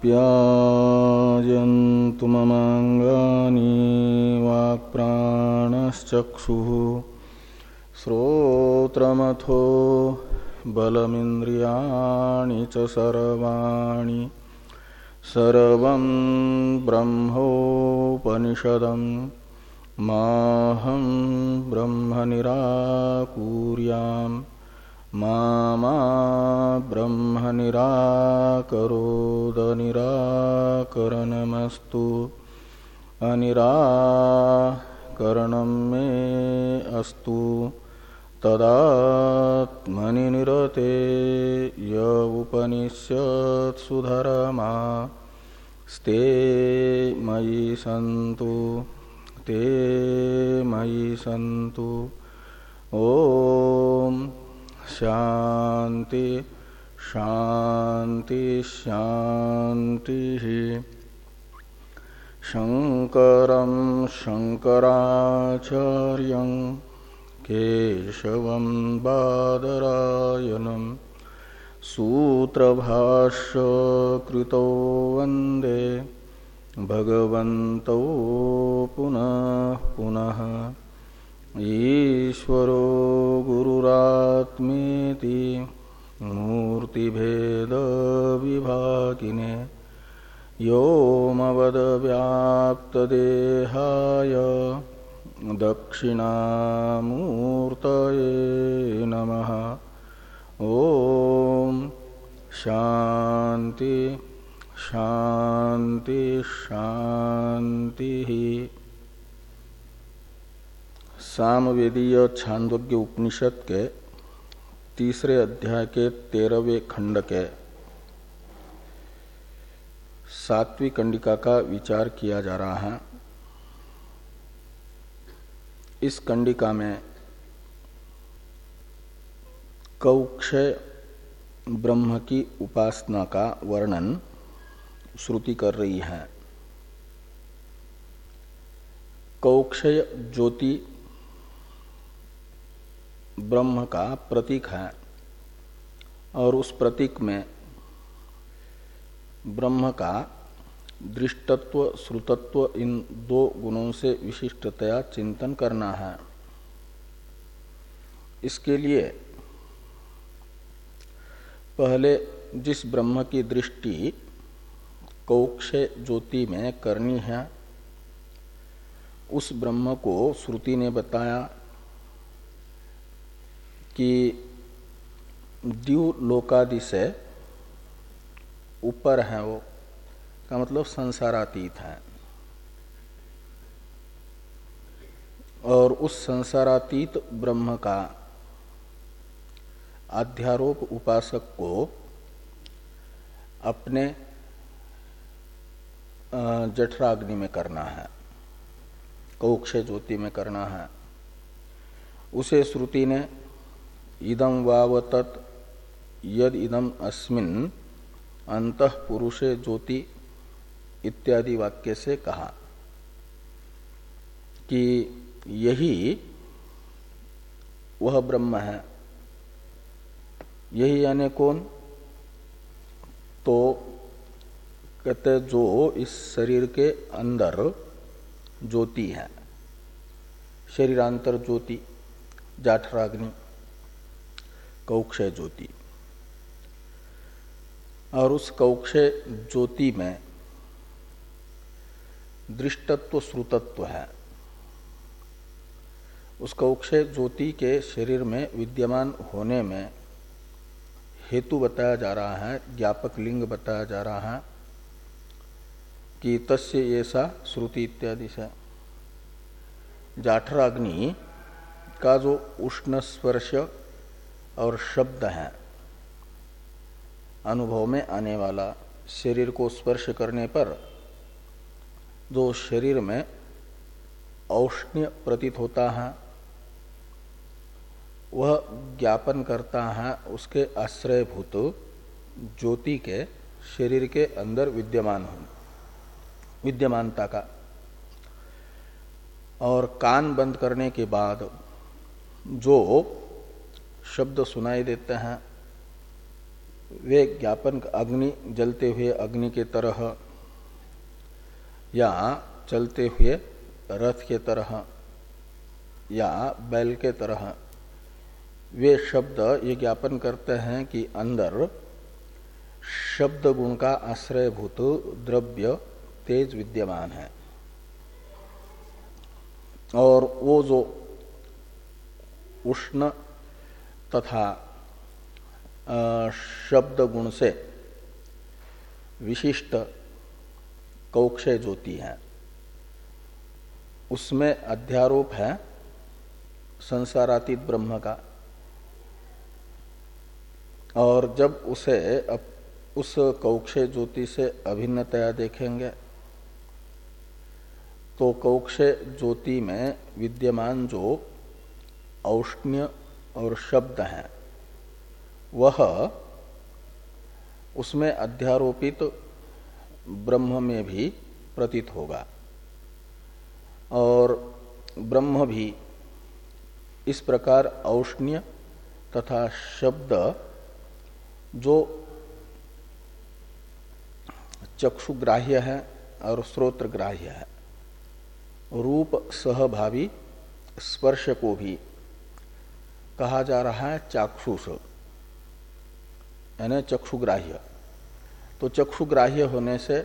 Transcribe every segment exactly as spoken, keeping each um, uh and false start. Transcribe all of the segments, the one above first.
आप्यायन्तु ममाङ्गानि वाक्प्राणश्चक्षुः श्रोत्रमथो बलमिन्द्रियाणि च सर्वाणि सर्वं ब्रह्मोपनिषदं माहं ब्रह्म निराकुर्याम् मा मा ब्रह्म निराकरोद निराकरणमस्तु अनिराकरणं मे अस्तु तदात्मनि निरते य उपनिषत्सु धर्मा स्ते मयि सन्तु ते मयि सन्तु। ओम शांति शांति शांति। शंकरं शंकराचार्यं केशवं बादरायणं सूत्रभाष्य कृतो वंदे भगवन्तौ पुनः पुनः। ईश्वरो गुरुरात्मेति मूर्तिभेद विभागिने व्योमवद्व्याप्तदेहाय दक्षिणामूर्तये नमः। ओम शांति शांति शांति। सामवेदीय छांदोग्य उपनिषद के तीसरे अध्याय के तेरहवें खंड के सातवीं कंडिका का विचार किया जा रहा है। इस कंडिका में कौक्षय ब्रह्म की उपासना का वर्णन श्रुति कर रही है। कौक्षय ज्योति ब्रह्म का प्रतीक है और उस प्रतीक में ब्रह्म का दृष्टत्व श्रुतत्व इन दो गुणों से विशिष्टतया चिंतन करना है। इसके लिए पहले जिस ब्रह्म की दृष्टि कौक्षय ज्योति में करनी है उस ब्रह्म को श्रुति ने बताया कि द्युलोकादि से ऊपर है, वो का मतलब संसारातीत है और उस संसारातीत ब्रह्म का अध्यारोप उपासक को अपने जठराग्नि में करना है, कौक्षय ज्योति में करना है। उसे श्रुति ने इदं वाव तत् यद इदं अस्मिन् अंतः पुरुषे ज्योति इत्यादि वाक्य से कहा कि यही वह ब्रह्म है। यही यानी कौन? तो कहते जो इस शरीर के अंदर ज्योति है, शरीरांतर ज्योति, जाठराग्नि, कौक्षय ज्योति। और उस कौक्षय ज्योति में दृष्टत्व श्रुतत्व है। उस कौक्षय ज्योति के शरीर में विद्यमान होने में हेतु बताया जा रहा है, ज्ञापक लिंग बताया जा रहा है कि तस्य ऐसा श्रुति इत्यादि से। जाठराग्नि का जो उष्ण स्पर्श और शब्द है अनुभव में आने वाला, शरीर को स्पर्श करने पर जो शरीर में औष्ण्य प्रतीत होता है वह ज्ञापन करता है उसके आश्रयभूत ज्योति के शरीर के अंदर विद्यमान हो विद्यमानता का। और कान बंद करने के बाद जो शब्द सुनाई देते हैं वे ज्ञापन अग्नि जलते हुए अग्नि के तरह या चलते हुए रथ के तरह या बैल के तरह वे शब्द ये ज्ञापन करते हैं कि अंदर शब्द गुण का आश्रयभूत द्रव्य तेज विद्यमान है और वो जो उष्ण तथा शब्द गुण से विशिष्ट कौक्षय ज्योति है, उसमें अध्यारोप है संसारातीत ब्रह्म का। और जब उसे अब उस कौक्षय ज्योति से अभिन्नतया देखेंगे तो कौक्षय ज्योति में विद्यमान जो औष्ण्य और शब्द हैं वह उसमें अध्यारोपित ब्रह्म में भी प्रतीत होगा और ब्रह्म भी इस प्रकार औष्ण्य तथा शब्द जो चक्षुग्राह्य है और श्रोत्रग्राह्य है, रूप सहभावी स्पर्श को भी कहा जा रहा है चाक्षुष, यानी चक्षुग्राह्य। तो चक्षुग्राह्य होने से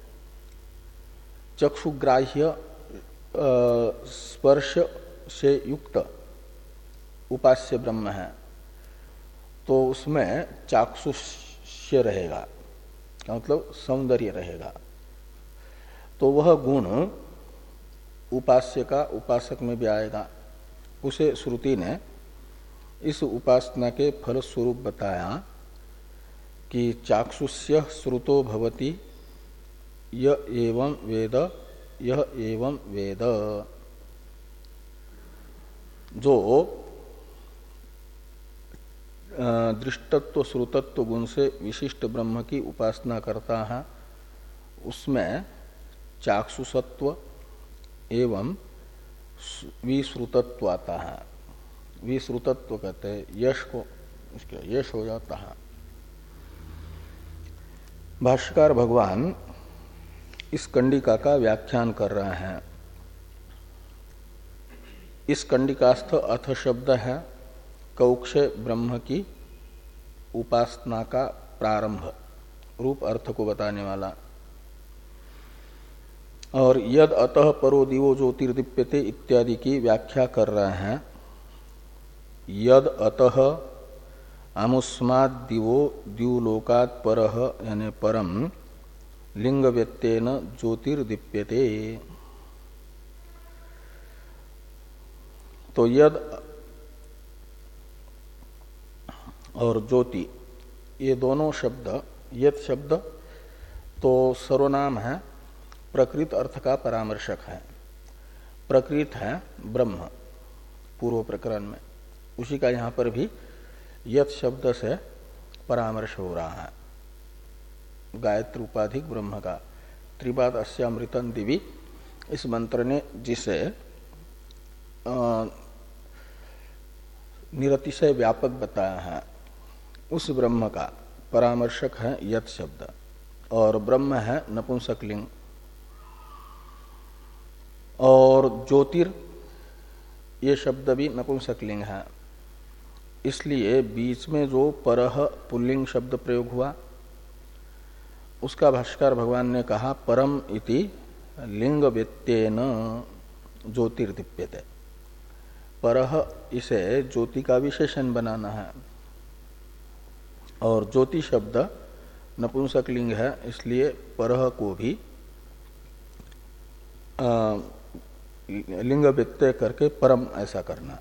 चक्षुग्राह्य स्पर्श से युक्त उपास्य ब्रह्म है तो उसमें चाक्षुष्य रहेगा, मतलब सौंदर्य रहेगा। तो वह गुण उपास्य का उपासक में भी आएगा। उसे श्रुति ने इस उपासना के फल स्वरूप बताया कि चाक्षुष्य श्रुतो भवति य एवं वेद यह एवं वेद। जो दृष्टत्व श्रुतत्व गुण से विशिष्ट ब्रह्म की उपासना करता है उसमें चाक्षुषत्व एवं विश्रुतत्व आता है। विश्रुतत्व कहते हैं यश को, उसका यश हो जाता है। भाष्यकार भगवान इस कंडिका का व्याख्यान कर रहे हैं। इस कंडिकास्थ अथ शब्द है कौक्षय ब्रह्म की उपासना का प्रारंभ रूप अर्थ को बताने वाला। और यद अतः परो दिवो ज्योतिर्दीप्यते इत्यादि की व्याख्या कर रहे हैं। यद अतः आमुस्माद दिवो द्युलोकात् परः यानी परम लिंग व्यत्येन ज्योतिर्दीप्यते। तो यद और ज्योति ये दोनों शब्द, यद शब्द तो सर्वनाम है, प्रकृत अर्थ का परामर्शक है। प्रकृत है ब्रह्म पूर्व प्रकरण में, उसी का यहाँ पर भी यत शब्द से परामर्श हो रहा है। गायत्री उपाधिक ब्रह्म का त्रिपाद अस्यामृतन दिवी इस मंत्र ने जिसे निरतिशय व्यापक बताया है उस ब्रह्म का परामर्शक है यत शब्द। और ब्रह्म है नपुंसक लिंग। और ज्योतिर ये शब्द भी नपुंसक लिंग है, इसलिए बीच में जो परह पुल्लिंग शब्द प्रयोग हुआ उसका भाष्यकार भगवान ने कहा परम इति लिंग व्यत्येन ज्योतिर्दीप्यते। परह इसे ज्योति का विशेषण बनाना है और ज्योति शब्द नपुंसक लिंग है, इसलिए परह को भी आ, लिंग व्यत्यय करके परम ऐसा करना।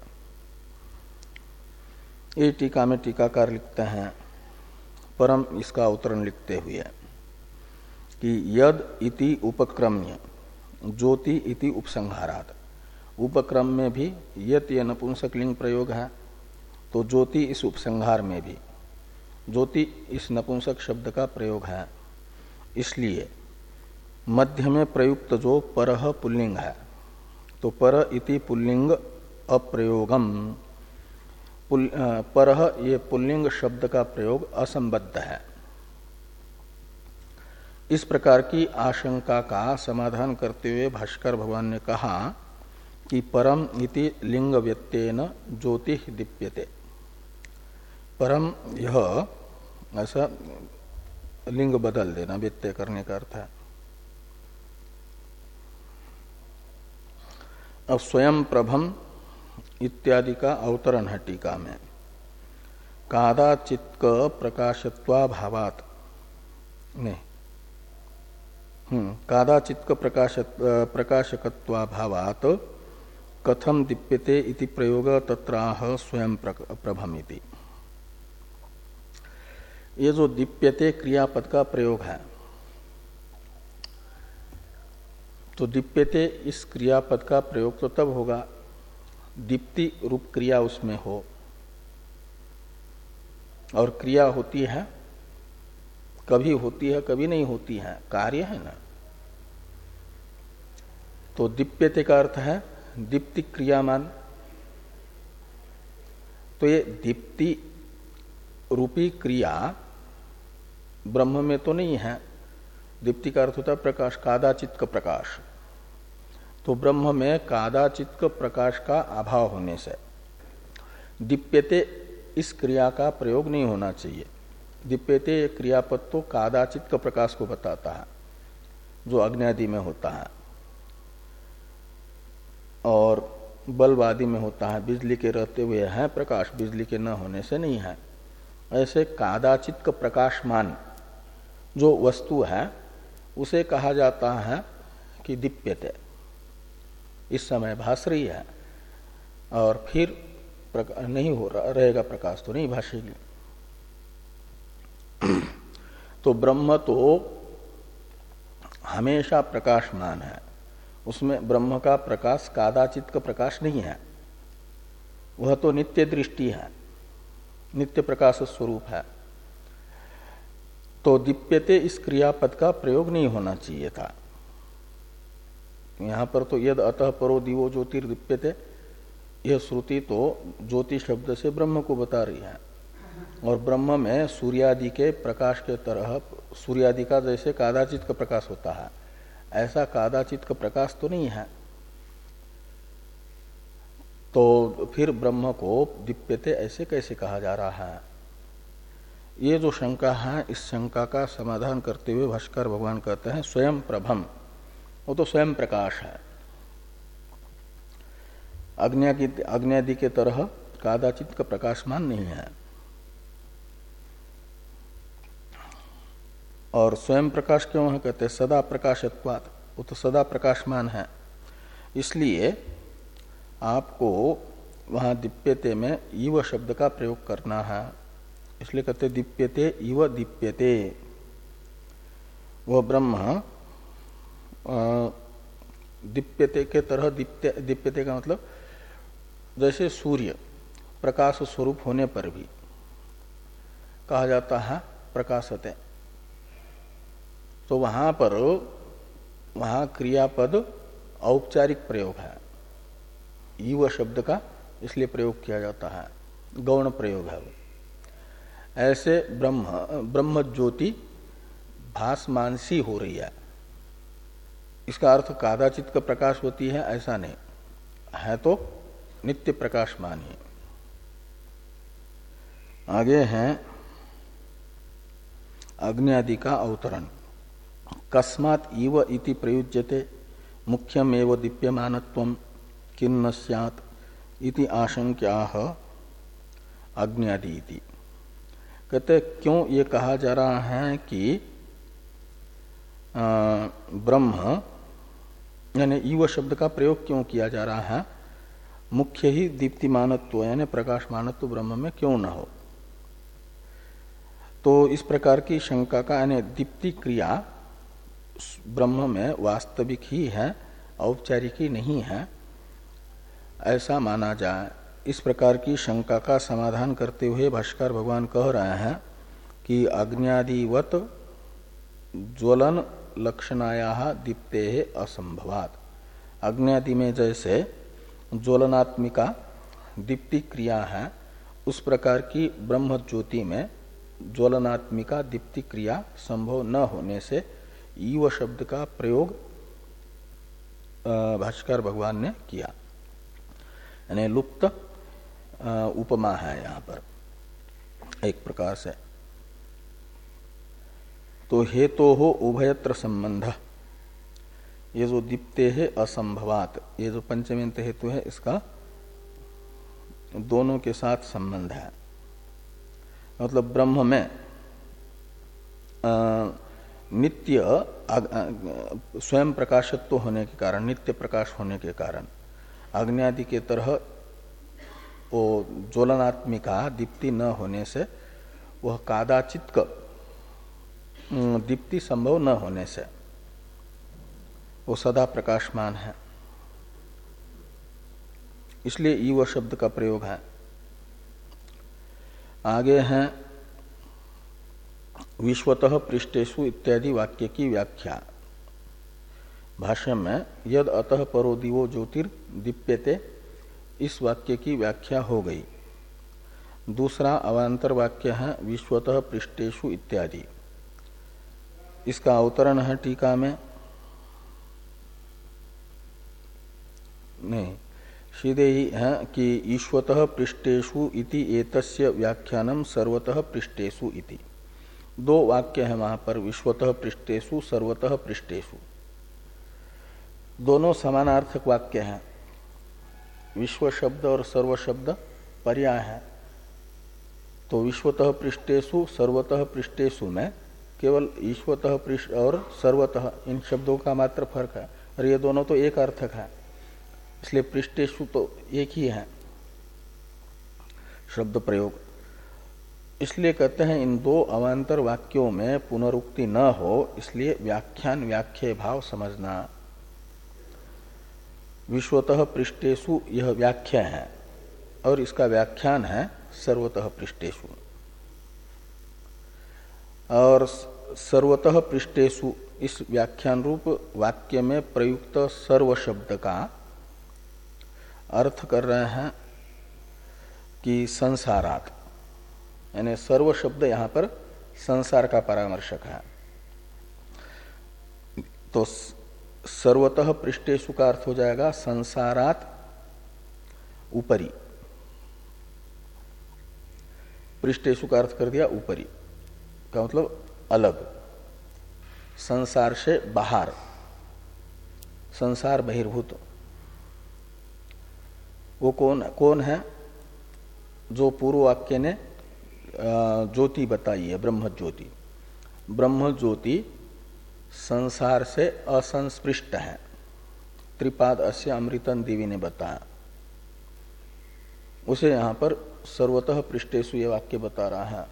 ये टीका में टीकाकार लिखते हैं परम, इसका अवतरण लिखते हुए कि यद इति उपक्रम्य ज्योति इति उपसंहारात। उपक्रम में भी यत ये नपुंसक लिंग प्रयोग है तो ज्योति इस उपसंहार में भी ज्योति इस नपुंसक शब्द का प्रयोग है। इसलिए मध्य में प्रयुक्त जो परह पुल्लिंग है तो पर इति पुल्लिंग अप्रयोगम, पुल, परह ये पुल्लिंग शब्द का प्रयोग असंबद्ध है। इस प्रकार की आशंका का समाधान करते हुए भास्कर भगवान ने कहा कि परम इति लिंग व्यत्येन ज्योति दीप्यते। परम यह ऐसा लिंग बदल देना, व्यत्यय करने का अर्थ है। अब स्वयं प्रभम इत्यादि का अवतरण है टीका में। कादाचित्क प्रकाशत्वाभावात् नहीं हम्म कादाचित्क प्रकाश प्रकाशकत्वाभावात् कथम दीप्यते इति प्रयोग तत्राह स्वयं प्रभमिति। ये जो दीप्यते क्रियापद का प्रयोग है, तो दीप्यते इस क्रियापद का प्रयोग तो तब होगा दीप्ति रूप क्रिया उसमें हो, और क्रिया होती है कभी होती है कभी नहीं होती है, कार्य है ना। तो दीप्यते का अर्थ है दीप्ति क्रियामान। तो ये दीप्ति रूपी क्रिया ब्रह्म में तो नहीं है। दीप्ति का अर्थ होता है प्रकाश, कादाचित का प्रकाश। तो ब्रह्म में कादाचित का प्रकाश का अभाव होने से दीप्यते इस क्रिया का प्रयोग नहीं होना चाहिए। दीप्यते क्रियापद तो कादाचित का प्रकाश को बताता है जो अग्नि आदि में होता है और बल्ब आदि में होता है। बिजली के रहते हुए है प्रकाश, बिजली के न होने से नहीं है। ऐसे कादाचित का प्रकाशमान जो वस्तु है उसे कहा जाता है कि दीप्यते, इस समय भास रही है और फिर नहीं हो रहा रहेगा प्रकाश तो नहीं भाषेगी। तो ब्रह्म तो हमेशा प्रकाशमान है, उसमें ब्रह्म का प्रकाश कादाचित का प्रकाश नहीं है। वह तो नित्य दृष्टि है, नित्य प्रकाश स्वरूप है। तो दीप्यते इस क्रियापद का प्रयोग नहीं होना चाहिए था। यहां पर तो यद अतः परो दिवो ज्योतिर्दीप्यते, यह श्रुति तो ज्योति शब्द से ब्रह्म को बता रही है। और ब्रह्म में सूर्यादि के प्रकाश के तरह, सूर्यादि का जैसे कादाचित का प्रकाश होता है ऐसा कादाचित का प्रकाश तो नहीं है। तो फिर ब्रह्म को दीप्यते ऐसे कैसे कहा जा रहा है? ये जो शंका है, इस शंका का समाधान करते हुए भास्कर भगवान कहते हैं स्वयं प्रभम, वो तो स्वयं प्रकाश है। अग्नि आदि के तरह कादाचित का प्रकाशमान नहीं है। और स्वयं प्रकाश क्यों है? कहते सदा प्रकाशत्वात्, वो तो सदा प्रकाशमान है। इसलिए आपको वहां दीप्यते में इव शब्द का प्रयोग करना है। इसलिए कहते दीप्यते इव दीप्यते। वह ब्रह्म दीप्यते के तरह दीप्य दीप्यते का मतलब जैसे सूर्य प्रकाश स्वरूप होने पर भी कहा जाता है प्रकाशते, तो वहां पर वहां क्रियापद औपचारिक प्रयोग है, युव शब्द का इसलिए प्रयोग किया जाता है, गौण प्रयोग है। ऐसे ब्रह्म ब्रह्म ज्योति भासमानसी हो रही है। इसका अर्थ कादाचित का प्रकाश होती है ऐसा नहीं है, तो नित्य प्रकाशमान ही। आगे हैं अग्नि आदि का अवतरण। कस्मात् इव इति प्रयुज्यते मुख्यमेव दीप्यमानत्वं किन्न स्यात् इति आशंक्याः अग्नि आदि इति। कहते क्यों ये कहा जा रहा है कि ब्रह्म यानी इव शब्द का प्रयोग क्यों किया जा रहा है? मुख्य ही दीप्तिमानत्व यानी प्रकाशमानत्व ब्रह्म में क्यों न हो? तो इस प्रकार की शंका का यानी दीप्ति क्रिया ब्रह्म में वास्तविक ही है, औपचारिक ही नहीं है, ऐसा माना जाए। इस प्रकार की शंका का समाधान करते हुए भाष्कर भगवान कह रहे हैं कि अग्न्यादिवत ज्वलन लक्षणाया दीप्ते असंभवात्। अग्न्यादि में जैसे ज्वलनात्मिका दीप्ति क्रिया है, उस प्रकार की ब्रह्म ज्योति में ज्वलनात्मिका दीप्ति क्रिया संभव न होने से ईव शब्द का प्रयोग भाष्कर भगवान ने किया, यानी लुप्त उपमा है यहाँ पर एक प्रकार से। तो हेतो हो उभयत्र संबंध, ये जो दीप्ते है असंभवात, ये जो पंचमेंत हेतु है इसका दोनों के साथ संबंध है। मतलब ब्रह्म में आ, नित्य स्वयं प्रकाशत्व होने के कारण, नित्य प्रकाश होने के कारण अग्नि के तरह वो ज्वलनात्मिका दीप्ति न होने से, वह कादाचित दीप्ति संभव न होने से वो सदा प्रकाशमान है, इसलिए ईव शब्द का प्रयोग है। आगे हैं विश्वतः पृष्ठेषु इत्यादि वाक्य की व्याख्या। भाष्य में यद अतः परो दिवो ज्योतिर्दीप्यते, इस वाक्य की व्याख्या हो गई। दूसरा अवान्तर वाक्य है विश्वतः पृष्ठेषु इत्यादि, इसका अवतरण है टीका में, नहीं सीधे ही है कि ईश्वतः पृष्ठेषु इति एतस्य व्याख्यानम सर्वतः पृष्ठेषु इति। दो वाक्य है वहां पर, विश्वतः पृष्ठेषु सर्वतः पृष्ठेषु, दोनों समानार्थक वाक्य हैं। विश्व शब्द और सर्व शब्द पर्याय है, तो विश्वतः पृष्ठेषु सर्वतः पृष्ठेषु में केवल ईश्वतः पृष्ठ और सर्वतः इन शब्दों का मात्र फर्क है, और ये दोनों तो एक अर्थक है, इसलिए पृष्ठेषु तो एक ही है शब्द प्रयोग। इसलिए कहते हैं इन दो अवान्तर वाक्यों में पुनरुक्ति न हो, इसलिए व्याख्यान व्याख्ये भाव समझना। विश्वतः पृष्ठेषु यह व्याख्या है और इसका व्याख्यान है सर्वतः पृष्ठेषु। और सर्वतः पृष्ठेषु इस व्याख्यान रूप वाक्य में प्रयुक्त सर्व शब्द का अर्थ कर रहे हैं कि संसारात, यानी सर्व शब्द यहां पर संसार का परामर्शक है। तो सर्वतः पृष्ठेषु का अर्थ हो जाएगा संसारात ऊपरी, पृष्ठेषु का अर्थ कर दिया ऊपरी का मतलब अलग, संसार से बाहर, संसार बहिर्भूत। वो कौन कौन है? जो पूर्व वाक्य ने ज्योति बताई है, ब्रह्म ज्योति। ब्रह्म ज्योति संसार से असंस्पृष्ट है, त्रिपाद अस्य अमृतन देवी ने बताया। उसे यहां पर सर्वतः पृष्ठेषु ये वाक्य बता रहा है।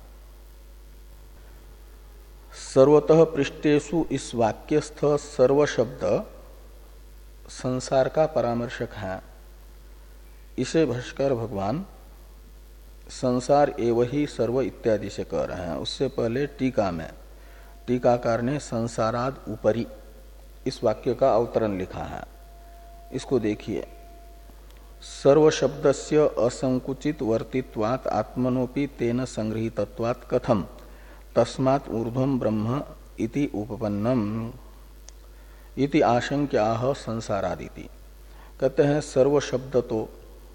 सर्वतः पृष्ठेषु इस वाक्यस्थ सर्व शब्द संसार का परामर्शक है। इसे भाष्कर भगवान संसार एवं ही सर्व इत्यादि से कह रहे हैं। उससे पहले टीका में टीकाकार ने संसाराद ऊपरी इस वाक्य का अवतरण लिखा है। इसको देखिए, सर्व शब्दस्य असंकुचित वर्तित्वात् आत्मनोपि तेन संगृहीतत्वात् कथम तस्मात् ऊर्ध्वं ब्रह्म इति उपपन्नम इति आशंक्याह संसारादिति। कहते हैं सर्व शब्द तो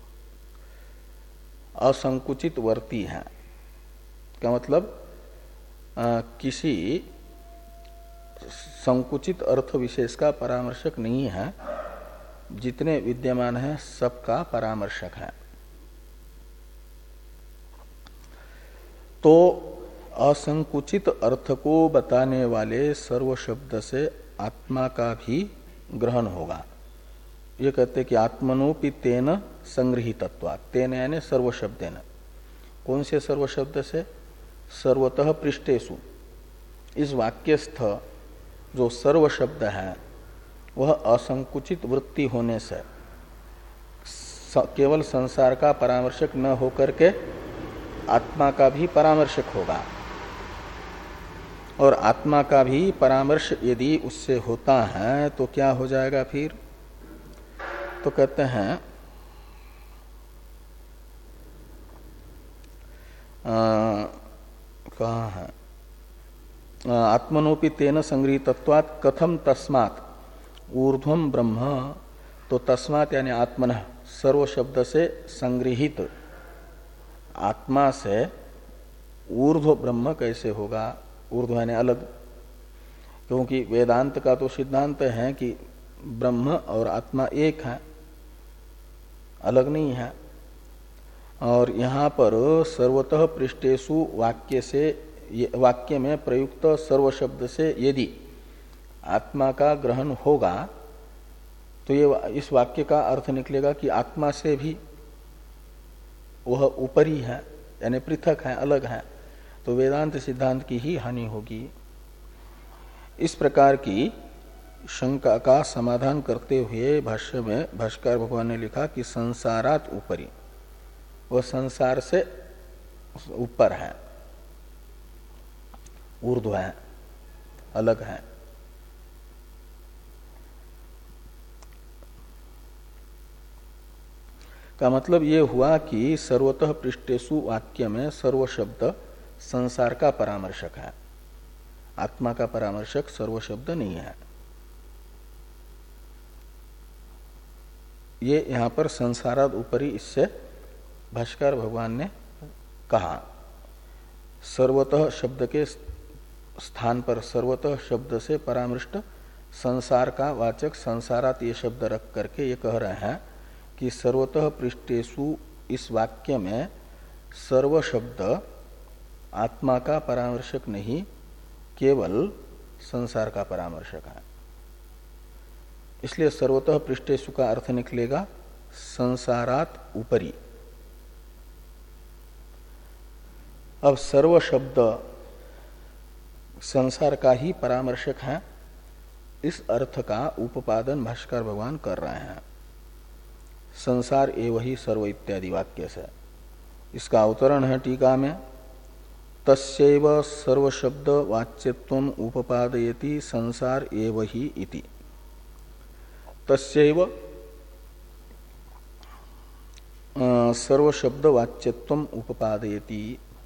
असंकुचित वर्ती है। क्या मतलब? आ, किसी संकुचित अर्थ विशेष का परामर्शक नहीं है, जितने विद्यमान है सबका परामर्शक है। तो असंकुचित अर्थ को बताने वाले सर्व शब्द से आत्मा का भी ग्रहण होगा। ये कहते कि आत्मनोपि तेन संगृहीतत्वात्, तेन यानी सर्व शब्देन। कौन से सर्व शब्द से? सर्वतः पृष्ठेषु। इस वाक्यस्थ जो सर्व शब्द है वह असंकुचित वृत्ति होने से केवल संसार का परामर्शक न होकर के आत्मा का भी परामर्शक होगा। और आत्मा का भी परामर्श यदि उससे होता है तो क्या हो जाएगा फिर? तो कहते हैं कहाँ है, आत्मनोपि तेन संगृहीतत्वात् कथम तस्मात् ऊर्ध्वम ब्रह्म, तो तस्मात् यानी आत्मनः सर्व शब्द से संगृहित आत्मा से ऊर्ध्व ब्रह्म कैसे होगा। ऊर्ध्व यानी अलग, क्योंकि वेदांत का तो सिद्धांत है कि ब्रह्म और आत्मा एक है, अलग नहीं है। और यहाँ पर सर्वतः पृष्ठेषु वाक्य से, वाक्य में प्रयुक्त सर्व शब्द से यदि आत्मा का ग्रहण होगा तो ये इस वाक्य का अर्थ निकलेगा कि आत्मा से भी वह ऊपरी है, यानी पृथक है, अलग है, तो वेदांत सिद्धांत की ही हानि होगी। इस प्रकार की शंका का समाधान करते हुए भाष्य में भाष्कर भगवान ने लिखा कि संसारात ऊपरी, वह संसार से ऊपर है, ऊर्ध्व है, अलग है। का मतलब ये हुआ कि सर्वतः पृष्ठेषु वाक्य में सर्व शब्द संसार का परामर्शक है, आत्मा का परामर्शक सर्व शब्द नहीं है। ये यहां पर संसाराद ऊपरी इससे भाष्कर भगवान ने कहा। सर्वतः शब्द के स्थान पर सर्वतः शब्द से परामृष्ट संसार का वाचक संसारात ये शब्द रख करके ये कह रहे हैं कि सर्वतः पृष्ठेषु इस वाक्य में सर्व शब्द आत्मा का परामर्शक नहीं, केवल संसार का परामर्शक है। इसलिए सर्वतः पृष्ठेषु का अर्थ निकलेगा संसारात ऊपरी। अब सर्व शब्द संसार का ही परामर्शक है, इस अर्थ का उपादन भाष्कर भगवान कर रहे हैं संसार एवं ही सर्व इत्यादि वाक्य से। इसका अवतरण है टीका में, तस्यैव सर्व शब्द वाच्यत्वम उपपादयति संसार एव ही इति। तस्यैव सर्व शब्द वाच्यत्वम उपपादयति,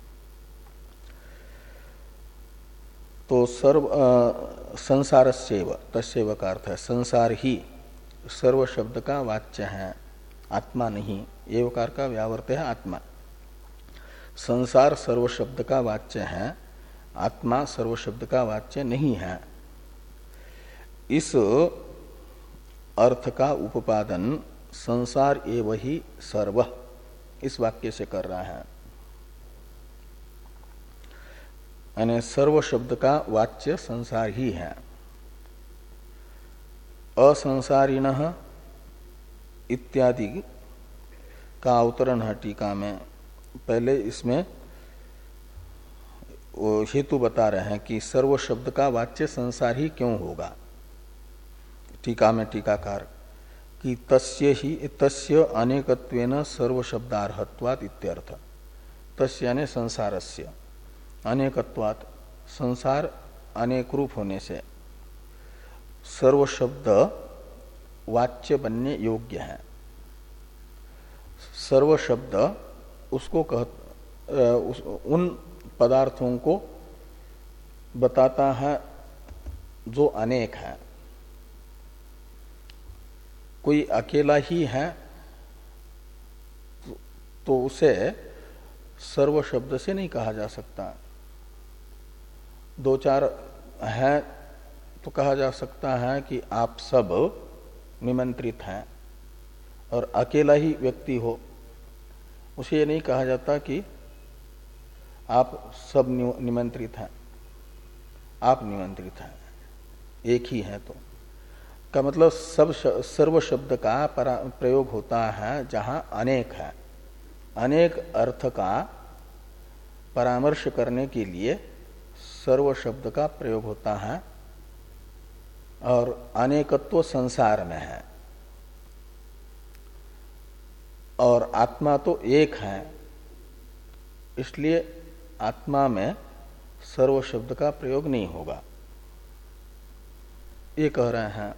तो सर्व संसारस्यैव, तस्यैव का अर्थ है संसार ही सर्व शब्द का वाच्य है, आत्मा नहीं। एवकार का व्यावर्त है आत्मा। संसार सर्व शब्द का वाच्य है, आत्मा सर्व शब्द का वाच्य नहीं है। इस अर्थ का उपादन संसार एव ही सर्व इस वाक्य से कर रहा है, यानी सर्व शब्द का वाच्य संसार ही है। असंसारिणः इत्यादि का अवतरण है टीका में। पहले इसमें हेतु बता रहे हैं कि सर्व शब्द का वाच्य संसार ही क्यों होगा। टीका में टीकाकार कि तस्य ही तस्य अनेकत्वेन सर्व शब्दार्हत्वात् इत्यर्थ। तस्य यानी संसारस्य, अनेकत्वात् संसार अनेक रूप होने से सर्व शब्द वाच्य बनने योग्य है। सर्व शब्द उसको कह उस, उन पदार्थों को बताता है जो अनेक है। कोई अकेला ही है तो उसे सर्व शब्द से नहीं कहा जा सकता। दो चार है तो कहा जा सकता है कि आप सब निमंत्रित हैं, और अकेला ही व्यक्ति हो उसे ये नहीं कहा जाता कि आप सब निमंत्रित हैं, आप निमंत्रित हैं, एक ही है। तो का मतलब सब सर्व शब्द का प्रयोग होता है जहां अनेक है। अनेक अर्थ का परामर्श करने के लिए सर्व शब्द का प्रयोग होता है, और अनेकत्व संसार में है, और आत्मा तो एक है, इसलिए आत्मा में सर्व शब्द का प्रयोग नहीं होगा, ये कह रहे हैं।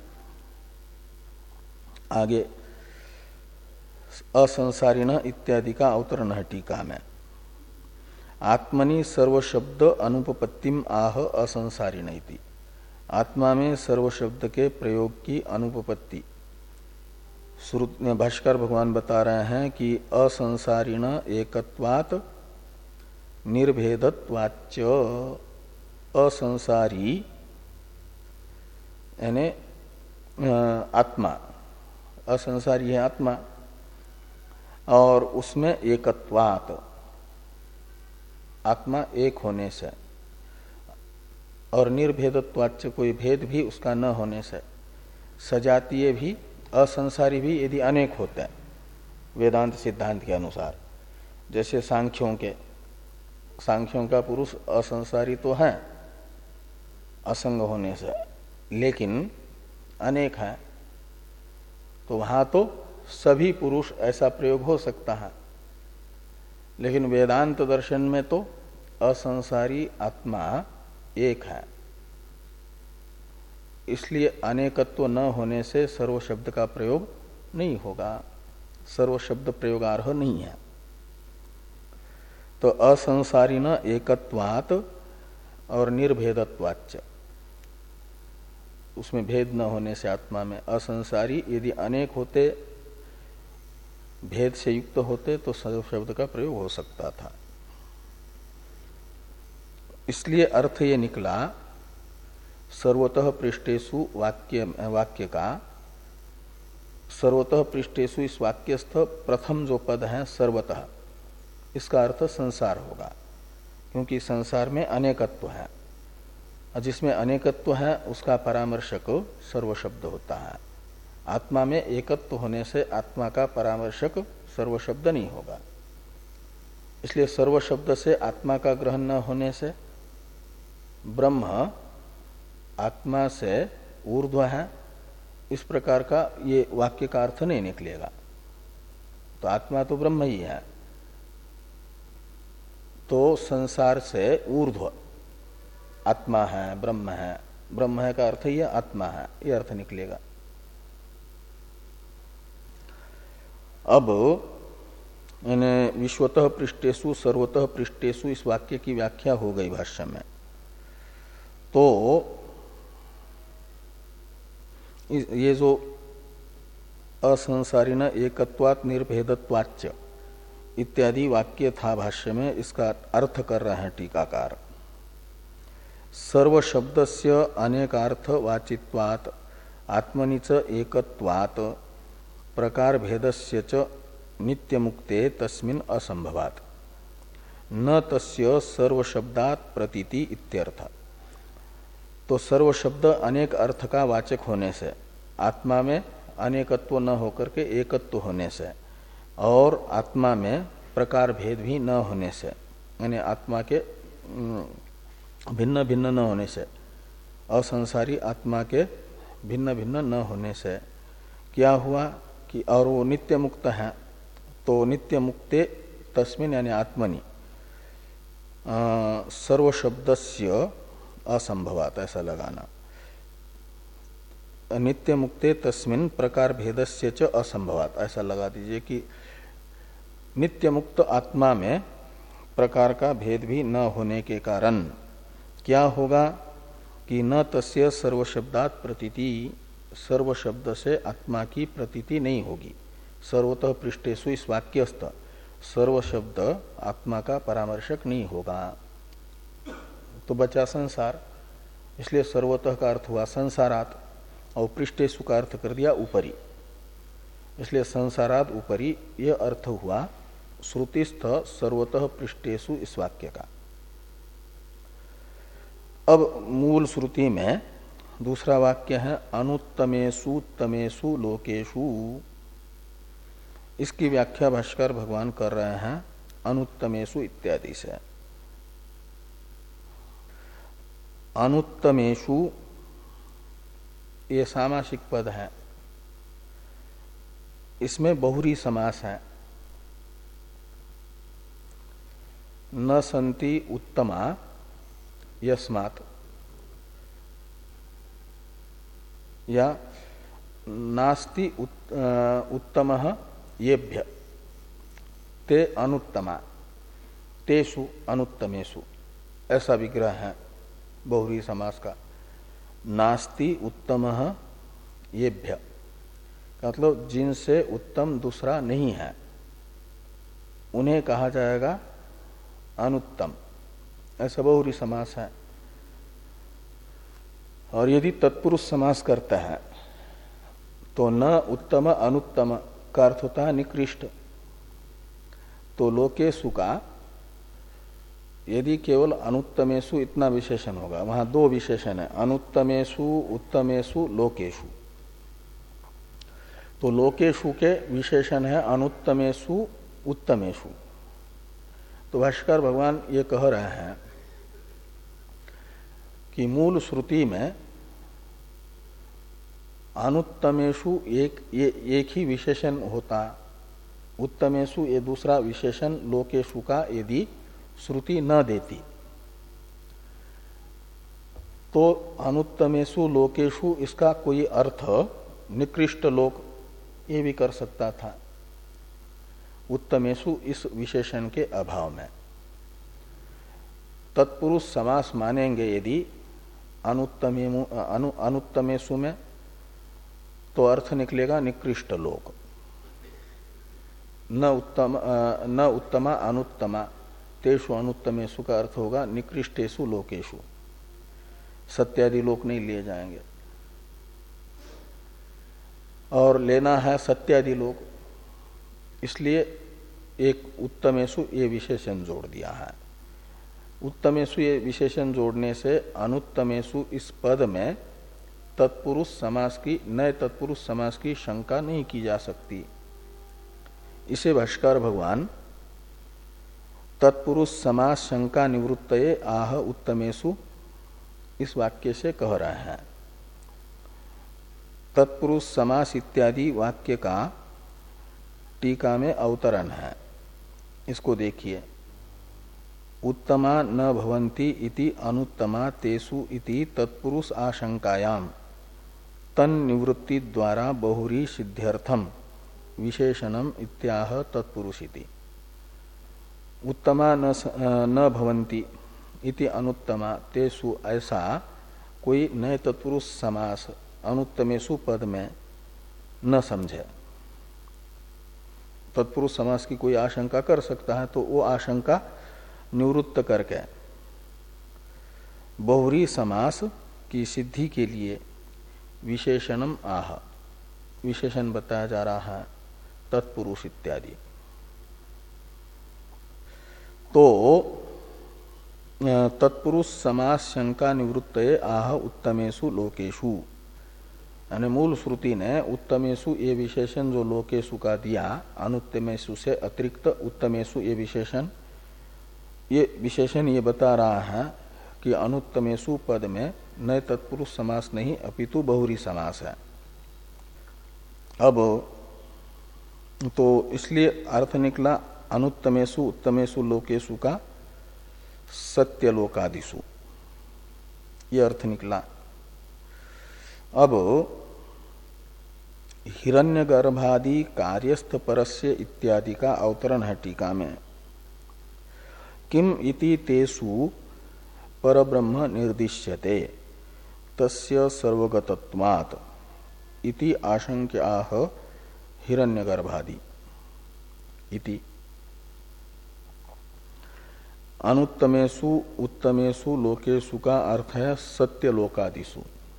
आगे असंसारिण इत्यादि का अवतरण है टीका में। आत्मनि सर्वशब्द अनुपपत्तिम आह असंसारिणी। आत्मा में सर्वशब्द के प्रयोग की अनुपपत्ति भाष्कर भगवान बता रहे हैं कि असंसारिण एकत्वात् निर्भेदत्वाच्च। असंसारी यानी आत्मा, असंसारी है आत्मा, और उसमें एकत्वात् आत्मा एक होने से, और निर्भेदत्वाच्च कोई भेद भी उसका न होने से, सजातीय भी असंसारी भी यदि अनेक होते हैं वेदांत सिद्धांत के अनुसार, जैसे सांख्यों के सांख्यों का पुरुष असंसारी तो है असंग होने से, लेकिन अनेक है, तो वहां तो सभी पुरुष ऐसा प्रयोग हो सकता है। लेकिन वेदांत दर्शन में तो असंसारी आत्मा एक है, इसलिए अनेकत्व न होने से सर्व शब्द का प्रयोग नहीं होगा, सर्व शब्द प्रयोगार्ह नहीं है। तो असंसारी न एकत्वात् और निर्भेदत्वाच्च, उसमें भेद न होने से आत्मा में, असंसारी यदि अनेक होते भेद से युक्त होते तो सर्व शब्द का प्रयोग हो सकता था। इसलिए अर्थ ये निकला सर्वतः पृष्ठेषु वाक्य वाक्य का, सर्वतः पृष्ठेषु इस वाक्यस्थ प्रथम जो पद है सर्वतः, इसका अर्थ संसार होगा, क्योंकि संसार में अनेकत्व है, और जिसमें अनेकत्व है उसका परामर्शक सर्व शब्द होता है। आत्मा में एकत्व होने से आत्मा का परामर्शक सर्व शब्द नहीं होगा। इसलिए सर्व शब्द से आत्मा का ग्रहण न होने से ब्रह्म आत्मा से ऊर्ध्व है, इस प्रकार का ये वाक्य का अर्थ नहीं निकलेगा। तो आत्मा तो ब्रह्म ही है, तो संसार से ऊर्ध्व आत्मा है, ब्रह्म है, ब्रह्म है का अर्थ ही आत्मा है, ये अर्थ निकलेगा। अब यानी विश्वतः पृष्ठेषु सर्वतः पृष्ठेषु इस वाक्य की व्याख्या हो गई भाष्य में। तो ये जो असंसारिण एकत्वात् निर्भेदत्वाच्च इत्यादि वाक्य था भाष्य में, इसका अर्थ कर रहे हैं टीकाकार। सर्व शब्दस्य अनेकार्थ वाचित्वात् आत्मनि च एकत्वात् प्रकार भेदस्य च नित्य मुक्ते तस्मिन् असंभवात् न तस्य सर्व शब्दात् प्रतीति इत्यर्थ। तो सर्व शब्द अनेक अर्थ का वाचक होने से, आत्मा में अनेकत्व न होकर के एकत्व होने से, और आत्मा में प्रकार भेद भी न होने से, यानी आत्मा के भिन्न भिन्न न होने से, असंसारी आत्मा के भिन्न भिन्न न होने से क्या हुआ कि, और वो नित्य मुक्त है, तो नित्य मुक्ते तस्मिन् यानी आत्मनि सर्व शब्दस्य असंभवात, ऐसा लगाना। नित्य मुक्ते तस्मिन् प्रकार भेदस्य च असंभवात, ऐसा लगा दीजिए कि नित्य मुक्त आत्मा में प्रकार का भेद भी न होने के कारण क्या होगा कि न तस्य सर्व शब्दात् प्रतीति, सर्व शब्द से आत्मा की प्रतीति नहीं होगी। सर्वतः पृष्ठेषु इस वाक्यस्थ सर्व शब्द आत्मा का परामर्शक नहीं होगा, तो बचा संसार। इसलिए सर्वतः का अर्थ हुआ संसारात, और पृष्ठेषु का अर्थ कर दिया ऊपरी, इसलिए संसारात ऊपरी यह अर्थ हुआ श्रुतिस्थ सर्वतः पृष्ठेषु इस वाक्य का। अब मूल श्रुति में दूसरा वाक्य है अनुत्तमेषु उत्तमेषु लोकेषु। इसकी व्याख्या भाष्कर भगवान कर रहे हैं अनुत्तमेषु इत्यादि से। अनुत्तमेषु ये सामासिक पद है, इसमें बहुरी समास है। न संति उत्तमा यस्मात्, या नास्ति उत्तमः येभ्य ते अनुत्तमा, तेषु अनुत्तमेषु, ऐसा विग्रह है बहुव्रीहि समास का। नास्ति उत्तमः येभ्य, मतलब जिनसे उत्तम दूसरा नहीं है उन्हें कहा जाएगा अनुत्तम, ऐसा बहुव्रीहि समास है। और यदि तत्पुरुष समास करता है तो न उत्तम अनुत्तम का अर्थ होता है निकृष्ट। तो लोकेषु का यदि केवल अनुत्तमेषु इतना विशेषण होगा, वहां दो विशेषण है, अनुत्तमेषु उत्तमेषु लोकेषु। तो लोकेषु के विशेषण है अनुत्तमेषु उत्तमेषु। तो भाष्यकार भगवान ये कह रहे हैं कि मूल श्रुति में अनुत्तमेषु एक ये एक ही विशेषण होता, उत्तमेषु ये दूसरा विशेषण लोकेषु का यदि श्रुति न देती तो अनुत्तमेषु लोकेषु इसका कोई अर्थ निकृष्ट लोक ये भी कर सकता था, उत्तमेषु इस विशेषण के अभाव में। तत्पुरुष समास मानेंगे यदि अनुत्तमे अनु, अनुत्तमेषु में, तो अर्थ निकलेगा निकृष्ट लोक। न उत्तम न उत्तमा अनुत्तमा तेषु अनुत्तमेषु का अर्थ होगा निकृष्टेषु लोकेषु, सत्यादि लोक नहीं लिए जाएंगे। और लेना है सत्यादि लोक, इसलिए एक उत्तमेषु ये विशेषण जोड़ दिया है। उत्तमेषु ये विशेषण जोड़ने से अनुत्तमेषु इस पद में तत्पुरुष समास की, नए तत्पुरुष समास की शंका नहीं की जा सकती। इसे भाष्यकार भगवान तत्पुरुष समास शंका निवृत्तये आह उत्तमेषु इस वाक्य से कह रहे हैं। तत्पुरुष समास इत्यादि वाक्य का टीका में अवतरण है, इसको देखिए। उत्तमा न भवन्ति इति अनुत्तमा तेषु इति तत्पुरुष आशंकायाम तन्निवृत्ति द्वारा बहुरी सिद्ध्यर्थम विशेषणम इत्याह तत्पुरुषिति। उत्तमा न, न भवन्ति इति अनुत्तमा तेषु, ऐसा कोई नए तत्पुरुष समास अनुत्तमेषु पद में न समझे। तत्पुरुष समास की कोई आशंका कर सकता है तो वो आशंका निवृत्त करके बहुव्रीहि समास की सिद्धि के लिए विशेषणम आह, विशेषण बताया जा रहा है तत्पुरुष इत्यादि। तो तत्पुरुष समास शंका निवृत्तये आह उत्तमेषु लोकेषु, यानी मूल श्रुति ने उत्तमेषु ये विशेषण जो लोकेषु का दिया, अनुत्तमेषु से अतिरिक्त उत्तमेषु ये विशेषण, ये विशेषण ये बता रहा है कि अनुत्तमेषु पद में नए तत्पुरुष समास नहीं अपितु बहुव्रीहि समास है। अब तो इसलिए अर्थ निकला अनुत्तमेषु उत्तमेषु लोकेषु का सत्यलोकादिषु, ये अर्थ निकला। अब हिरण्यगर्भादि कार्यस्थ परस्य इत्यादि का अवतरण है टीका में। किम इति तेषु परब्रह्म निर्दिश्यते तस्य सर्वगतत्वात् इति आशंक्याह हिरण्यगर्भादि इति। अनुत्तमेषु उत्तमेषु लोकेषु का अर्थ है सत्यलोकादिषु।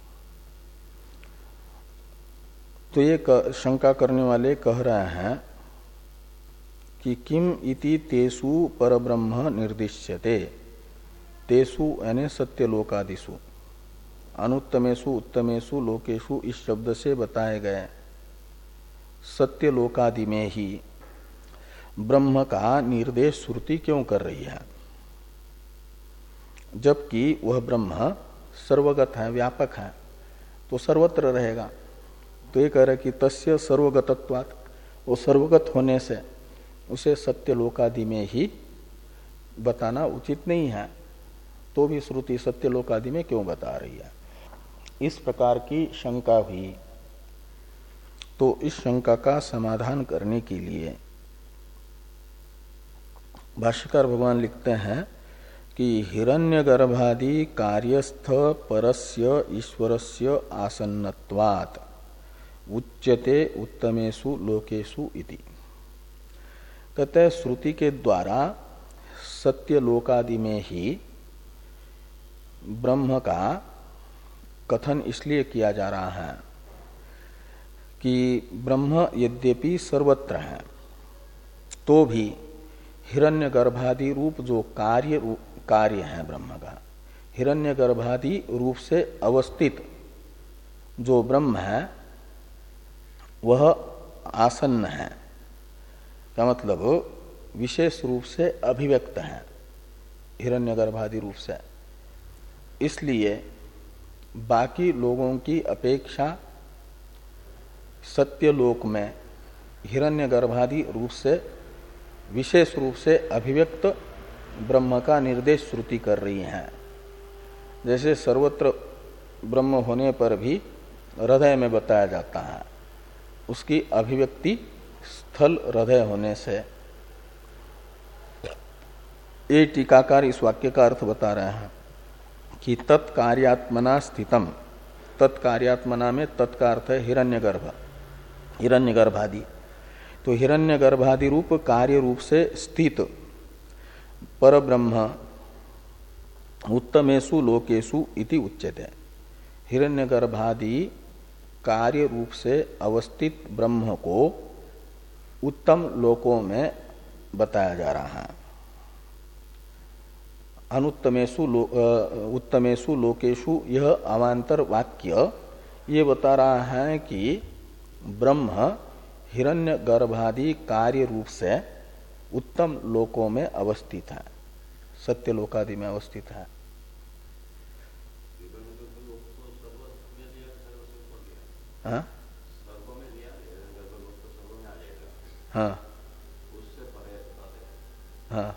तो ये शंका करने वाले कह रहे हैं कि किम इति तेषु परब्रह्म निर्दिश्यते, तेषु यानी सत्यलोकादिषु, अनुत्तमेषु उत्तमेषु लोकेषु इस शब्द से बताए गए सत्यलोकादि में ही ब्रह्म का निर्देश श्रुति क्यों कर रही है, जबकि वह ब्रह्म सर्वगत है, व्यापक है, तो सर्वत्र रहेगा। तो ये कह रहे कि तस्य सर्वगतत्वात्, वो सर्वगत होने से उसे सत्यलोकादि में ही बताना उचित नहीं है, तो भी श्रुति सत्यलोकादि में क्यों बता रही है। इस प्रकार की शंका हुई। तो इस शंका का समाधान करने के लिए भाष्यकार भगवान लिखते हैं कि हिरण्यगर्भादि कार्यस्थ परस्य ईश्वरस्य आसन्नत्वात् उच्यते उत्तमेषु लोकेषु इति। कहते हैं श्रुति के द्वारा सत्य लोकादि में ही ब्रह्म का कथन इसलिए किया जा रहा है कि ब्रह्म यद्यपि सर्वत्र है तो भी हिरण्यगर्भादि रूप जो कार्य रूप कार्य है ब्रह्म का, हिरण्यगर्भादि रूप से अवस्थित जो ब्रह्म है वह आसन्न है, का मतलब विशेष रूप से अभिव्यक्त है हिरण्यगर्भादि रूप से। इसलिए बाकी लोगों की अपेक्षा सत्यलोक में हिरण्यगर्भादि रूप से विशेष रूप से अभिव्यक्त ब्रह्म का निर्देश श्रुति कर रही है। जैसे सर्वत्र ब्रह्म होने पर भी हृदय में बताया जाता है, उसकी अभिव्यक्ति स्थल हृदय होने से। ये टीकाकार इस वाक्य का अर्थ बता रहे हैं कि तत्कार्यात्मना स्थितम, तत्कार्यात्मना में तत्का अर्थ है हिरण्यगर्भ, हिरण्यगर्भादि। तो हिरण्यगर्भादि रूप कार्य रूप से स्थित परब्रह्म उत्तमेषु लोकेषु इति उच्यते। हिरण्यगर्भादि कार्य रूप से अवस्थित ब्रह्म को उत्तम लोकों में बताया जा रहा है। अनुत्तमेषु लो, उत्तमेषु लोकेषु, यह अवान्तर वाक्य ये बता रहा है कि ब्रह्म हिरण्यगर्भादि कार्य रूप से उत्तम लोकों में अवस्थित है, सत्य लोकादि में अवस्थित है। हाँ हाँ हाँ,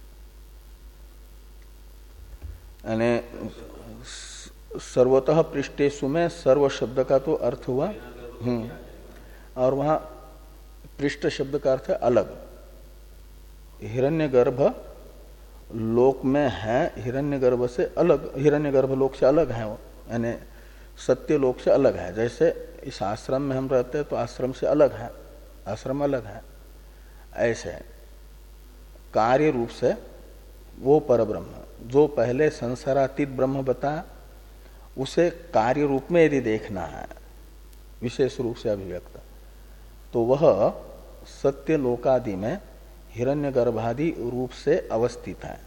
यानी सर्वतः पृष्ठेषु में सर्व शब्द का तो अर्थ हुआ हम्म, और वहां पृष्ठ शब्द का अर्थ है अलग। हिरण्यगर्भ लोक में है, हिरण्यगर्भ से अलग, हिरण्यगर्भ लोक से अलग है वो, यानी सत्य लोक से अलग है। जैसे इस आश्रम में हम रहते हैं तो आश्रम से अलग है, आश्रम अलग है। ऐसे कार्य रूप से वो परब्रह्म जो पहले संसारातीत ब्रह्म बताया, उसे कार्य रूप में यदि देखना है विशेष रूप से अभिव्यक्त, तो वह सत्य लोकादि में हिरण्यगर्भादि रूप से अवस्थित है।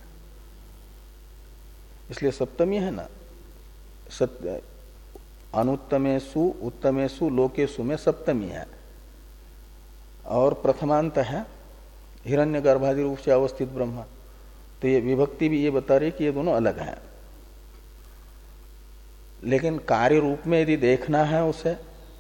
इसलिए सप्तमी है ना, सत्य अनुत्तमेषु उत्तमेषु लोकेषु में सप्तमी है, और प्रथमांत है हिरण्यगर्भादि रूप से अवस्थित ब्रह्म। तो ये विभक्ति भी ये बता रही कि ये दोनों अलग हैं। लेकिन कार्य रूप में यदि देखना है उसे,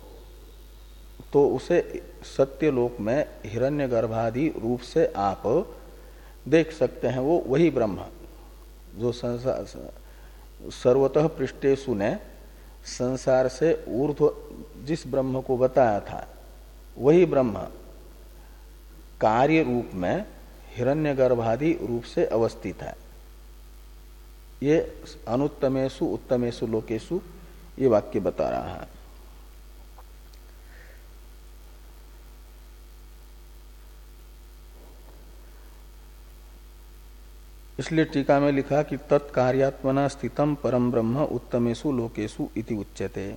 तो उसे सत्य लोक में हिरण्यगर्भादि रूप से आप देख सकते हैं। वो वही ब्रह्म जो संसार सर्वतः पृष्ठेषु ने संसार से ऊर्ध्व जिस ब्रह्म को बताया था, वही ब्रह्म कार्य रूप में हिरण्यगर्भादि रूप से अवस्थित है। ये अनुत्तमेषु उत्तमेषु लोकेषु ये वाक्य बता रहा है। इसलिए टीका में लिखा कि तत्कार्यात्मना स्थितम परम ब्रह्म उत्तमेषु लोकेषु इति उच्यते।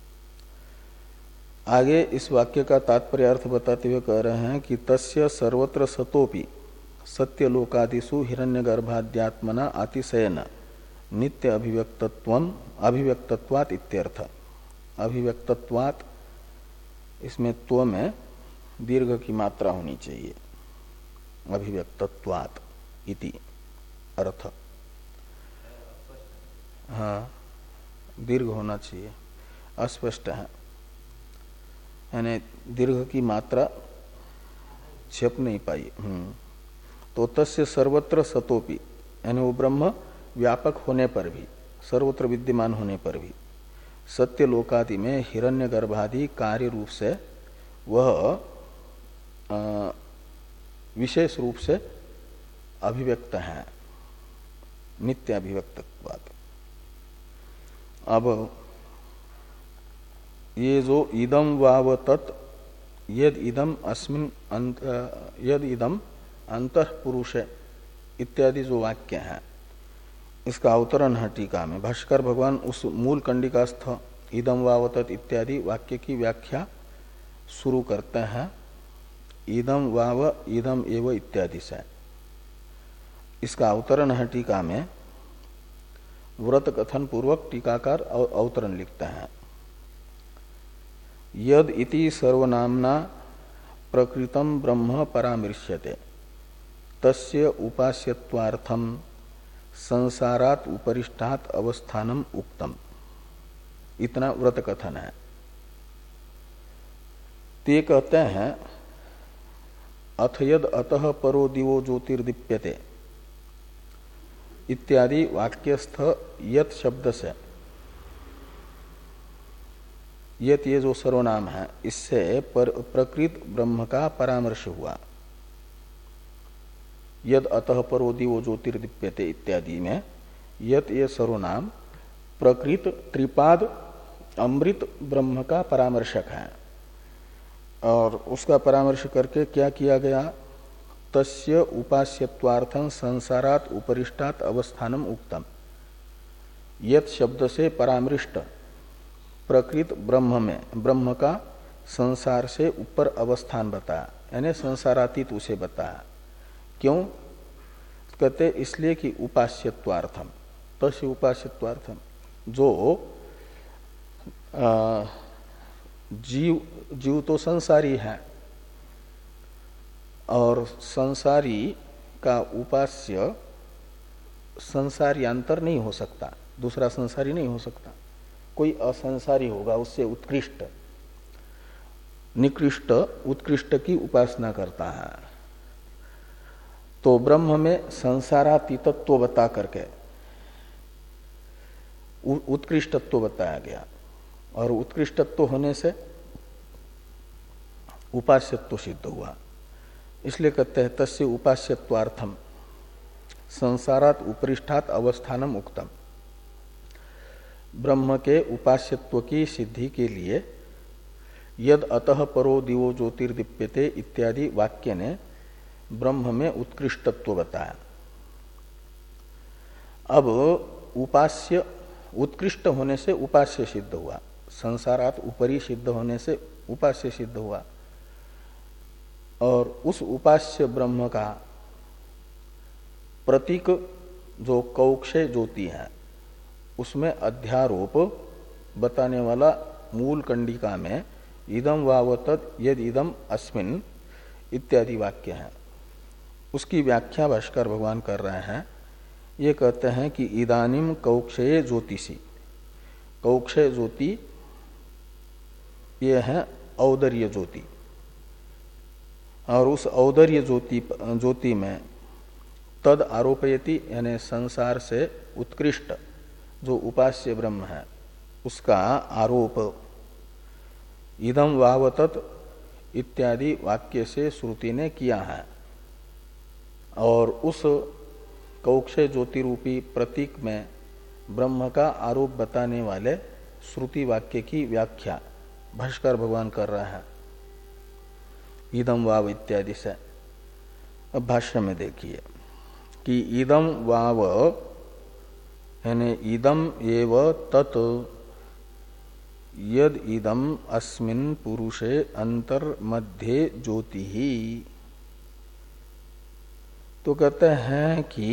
आगे इस वाक्य का तात्पर्य अर्थ बताते हुए कह रहे हैं कि तस्य सर्वत्र सतोपि सत्यलोकादिषु हिरण्यगर्भाद्यात्मना अतिशयन नित्य अभिव्यक्तत्वम अभिव्यक्तत्वात् इत्यर्थ। अभिव्यक्तत्वात् इसमें त्व में दीर्घ की मात्रा होनी चाहिए, अभिव्यक्तत्वात् इति अर्थ। हाँ, दीर्घ होना चाहिए, अस्पष्ट है, यानी दीर्घ की मात्रा छप नहीं पाई। हम्म तो तस्य सर्वत्र सतोपि, यानी वो ब्रह्म व्यापक होने पर भी, सर्वत्र विद्यमान होने पर भी, सत्य लोकादि में हिरण्यगर्भादि कार्य रूप से वह विशेष रूप से अभिव्यक्त है, नित्य अभिव्यक्तत्वात्। अब ये जो इदम वाव तत् यद इदम अस्मिन अंत यद इदम अंतः पुरुष इत्यादि जो वाक्य है, इसका अवतरण है टीका में। भाष्कर भगवान उस मूल कंडिकास्थ इदम वाव तत् इत्यादि वाक्य की व्याख्या शुरू करते हैं इदम वाव इदम एव इत्यादि से। इसका अवतरण है टीका में। व्रत कथन पूर्वक टीकाकार अवतरण लिखते हैं। यद इति सर्वनामना प्रकृतम ब्रह्म परामृश्यते तस्य उपास्यत्वार्थम संसारात उपरिष्ठात अवस्थानम उक्तम। इतना व्रत कथन है। ते कहते हैं अथ यद अतः परो दिवो ज्योतिर्दीप्यते इत्यादि वाक्यस्थ यत शब्द से, यत ये जो सर्वनाम है, इससे पर प्रकृत ब्रह्म का परामर्श हुआ। यद अतः परो दिवो ज्योतिर्दीप्यते इत्यादि में यत ये सर्वनाम प्रकृत त्रिपाद अमृत ब्रह्म का परामर्शक है। और उसका परामर्श करके क्या किया गया? तस्य उपास्यत्वार्थं संसारात उपरिष्टात अवस्थानम उक्तम। यत शब्द से परामृष्ट प्रकृत ब्रह्म में ब्रह्म का संसार से ऊपर अवस्थान बताया, यानी संसारातीत उसे बताया। क्यों कहते? इसलिए कि उपास्यत्वार्थम, तस्य उपास्यत्वार्थम, जो आ, जीव जीव तो संसारी है और संसारी का उपास्य संसारियांतर नहीं हो सकता, दूसरा संसारी नहीं हो सकता। कोई असंसारी होगा, उससे उत्कृष्ट निकृष्ट उत्कृष्ट की उपासना करता है। तो ब्रह्म में संसारातीतत्व बता करके उत्कृष्टत्व बताया गया और उत्कृष्टत्व होने से उपास्यत्व सिद्ध हुआ। इसलिए कहते हैं तस्य उपास्यत्वार्थम संसारात उपरिष्ठात अवस्थानम उक्तम। ब्रह्म के उपास्यत्व की सिद्धि के लिए यद अतः परो दिवो ज्योतिर्दीप्यते इत्यादि वाक्य ने ब्रह्म में उत्कृष्टत्व बताया। अब उपास्य उत्कृष्ट होने से उपास्य सिद्ध हुआ, संसारात उपरि सिद्ध होने से उपास्य सिद्ध हुआ। और उस उपास्य ब्रह्म का प्रतीक जो कौक्षय ज्योति है, उसमें अध्यारोप बताने वाला मूल कंडिका में इदम वावतत यद इदम अस्मिन इत्यादि वाक्य है। उसकी व्याख्या भाष्कर भगवान कर रहे हैं। ये कहते हैं कि इदानिम कौक्षय ज्योतिषी, कौक्षय ज्योति ये है औदर्य ज्योति, और उस औदर्य ज्योति ज्योति में तद आरोपयति यानी संसार से उत्कृष्ट जो उपास्य ब्रह्म है उसका आरोप इदम वावतत इत्यादि वाक्य से श्रुति ने किया है। और उस कौक्षय ज्योति रूपी प्रतीक में ब्रह्म का आरोप बताने वाले श्रुति वाक्य की व्याख्या भाष्कर भगवान कर रहे हैं इदम वाव इत्यादि से। अब भाष्य में देखिए कि इदम वाव यानी इदम एव तत् यद इदम अस्मिन् पुरुषे अंतर्मध्ये ज्योति ही। तो कहते हैं कि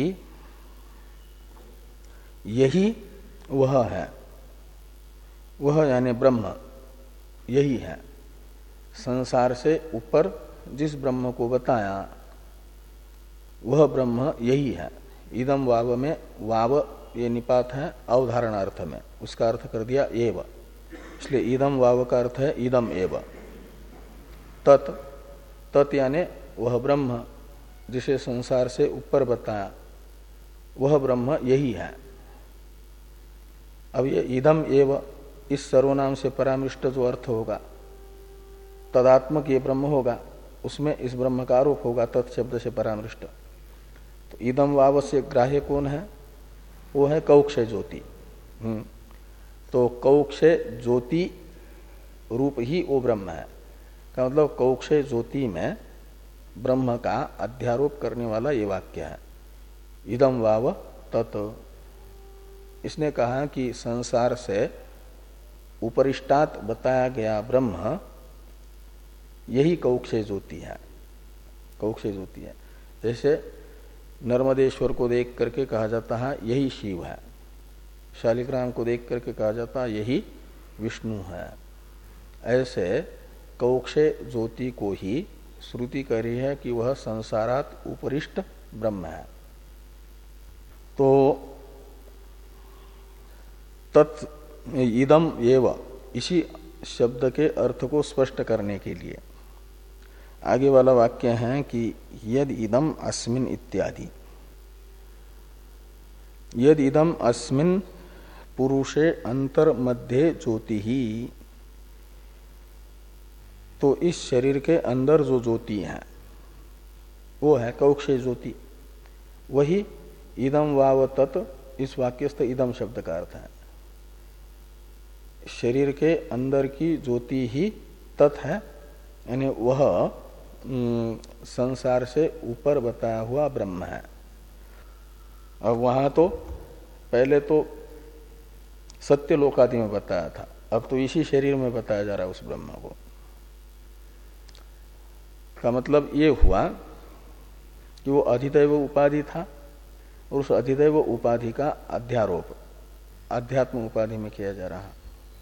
यही वह है, वह यानी ब्रह्म यही है। संसार से ऊपर जिस ब्रह्म को बताया वह ब्रह्म यही है। इदम वाव में वाव ये निपात है अवधारणार्थ में, उसका अर्थ कर दिया एव, इसलिए इदम वाव का अर्थ है इदम एव। तत् तत् यानी वह ब्रह्म जिसे संसार से ऊपर बताया वह ब्रह्म यही है। अब ये इदम एव इस सर्वनाम से परामृष्ट जो अर्थ होगा तदात्मक ये ब्रह्म होगा, उसमें इस ब्रह्म का आरोप होगा तत् शब्द से परामृष्ट। तो इदम वाव से ग्राह्य कौन है? वो है कौक्षय ज्योति। हम्म तो कौक्षय ज्योति रूप ही वो ब्रह्म है का मतलब कौक्षय ज्योति में ब्रह्म का अध्यारोप करने वाला ये वाक्य है, इदम वाव तत्। इसने कहा कि संसार से उपरिष्टात बताया गया ब्रह्म यही कौक्षय ज्योति है, कौक्षय ज्योति है। जैसे नर्मदेश्वर को देख करके कहा जाता है यही शिव है, शालिग्राम को देख करके कहा जाता है यही विष्णु है। ऐसे कौक्षय ज्योति को ही श्रुति कह रही है कि वह संसारात उपरिष्ट ब्रह्म है। तो तत् इदम एव इसी शब्द के अर्थ को स्पष्ट करने के लिए आगे वाला वाक्य है कि यद इदम अस्मिन इत्यादि। यद इदम अस्मिन पुरुषे अंतर मध्य ज्योति ही, तो इस शरीर के अंदर जो ज्योति है वो है कौक्षय ज्योति। वही इदम वाव तत् इस वाक्यस्थ इदम शब्द का अर्थ है। शरीर के अंदर की ज्योति ही तत् है, यानी वह संसार से ऊपर बताया हुआ ब्रह्म है। अब वहां तो पहले तो सत्य लोकादि में बताया था, अब तो इसी शरीर में बताया जा रहा है उस ब्रह्म को। का मतलब ये हुआ कि वो अधिदैव उपाधि था और उस अधिदैव उपाधि का अध्यारोप अध्यात्म उपाधि में किया जा रहा है।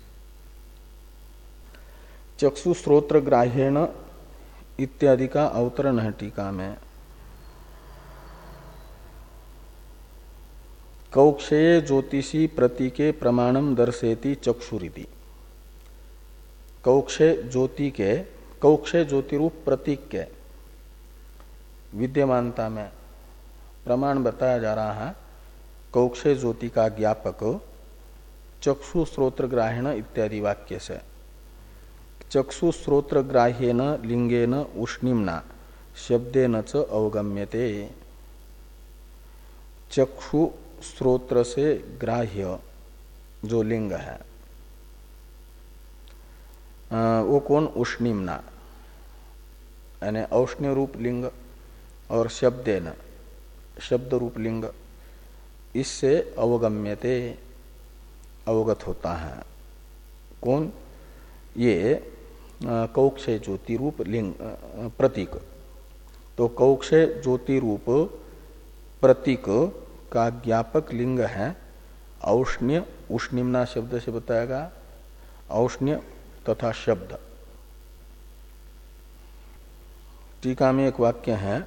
चक्षु श्रोत्र ग्राह्यण इत्यादि का अवतरण है टीका में। कौक्षये ज्योतिषी प्रतीके प्रमाणम दर्शेति चक्षुरिति। कौक्षय ज्योति के कौक्षय ज्योति रूप प्रतीक के विद्यमानता में प्रमाण बताया जा रहा है कौक्षय ज्योति का ज्ञापक चक्षु श्रोत्र ग्राह्यण इत्यादि वाक्य से। चक्षु श्रोत्र ग्राह्येन लिंगेन उष्णिम्ना शब्देन च अवगम्यते। चक्षु श्रोत्र से ग्राह्य जो लिंग है वो कौन? उष्णिम्ना, यानी औष्ण्य रूप लिंग, और शब्देन शब्द रूप लिंग, इससे अवगम्यते अवगत होता है। कौन? ये कौक्षय ज्योति रूप लिंग प्रतीक। तो कौक्षय ज्योति रूप प्रतीक का ज्ञापक लिंग है औष्ण्य। उष्णिम्ना शब्द से बताएगा औष्ण्य तथा शब्द। टीका में एक वाक्य है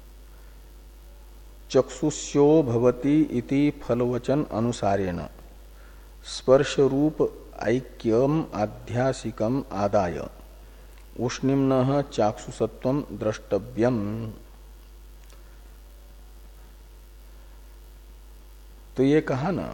चक्षुष्यो भवति इति फलवचन अनुसारेण स्पर्श रूप ऐक्यम आध्यासिकम आदाय उष्णिम्न चाक्षुषत्वम द्रष्टव्यम। तो ये कहा ना